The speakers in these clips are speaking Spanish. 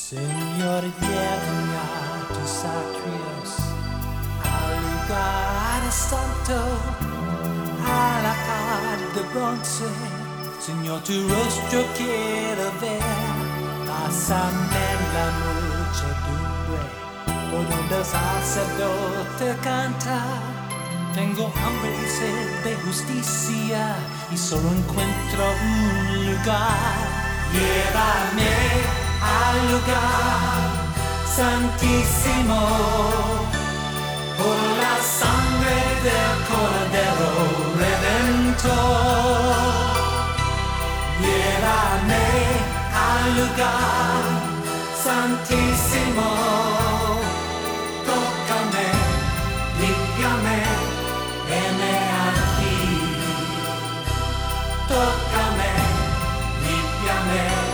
Señor, llévame a tus atrios, al lugar santo, a la cara de bronce. Señor, tu rostro quiero ver, pásame la muchedumbre, por donde el sacerdote canta. Tengo hambre y sed de justicia, y solo encuentro un lugar. Llévame al lugar santísimo, por la sangre del Cordero Redentor. Llévame al lugar santísimo, tócame, límpiame, heme aquí. Tócame, límpiame.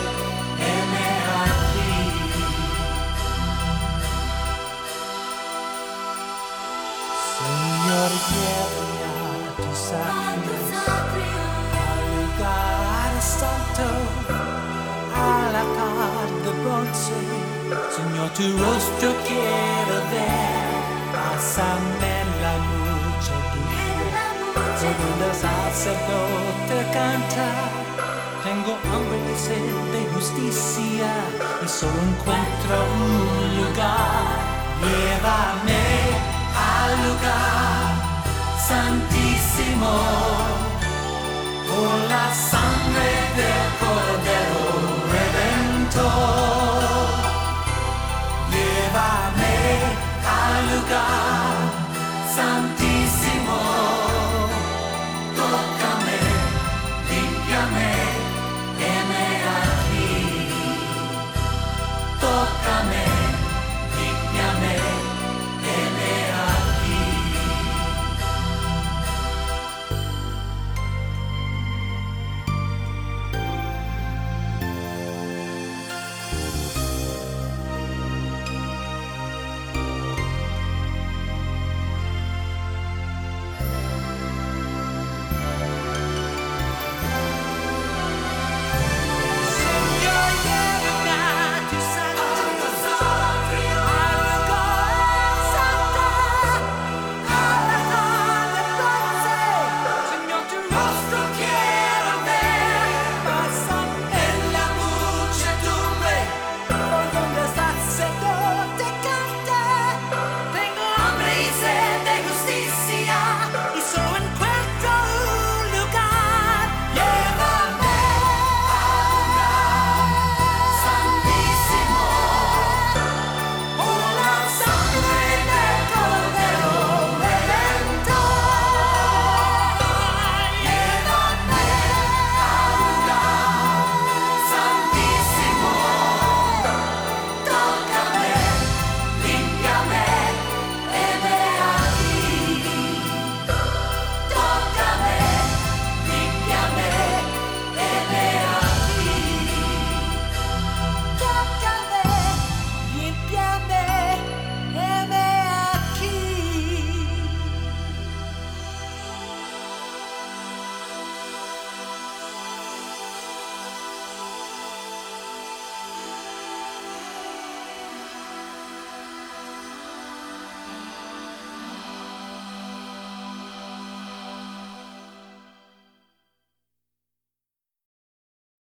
Señor, llévame a tus atrios, al lugar santo, a la cara de bronce. Señor, tu rostro quiero ver, pásame la muchedumbre, por donde el sacerdote canta. Tengo hambre y sed de justicia, y solo encuentro un lugar. Llévame al lugar santísimo, por la sangre del Cordero Redentor. Llévame al lugar santísimo.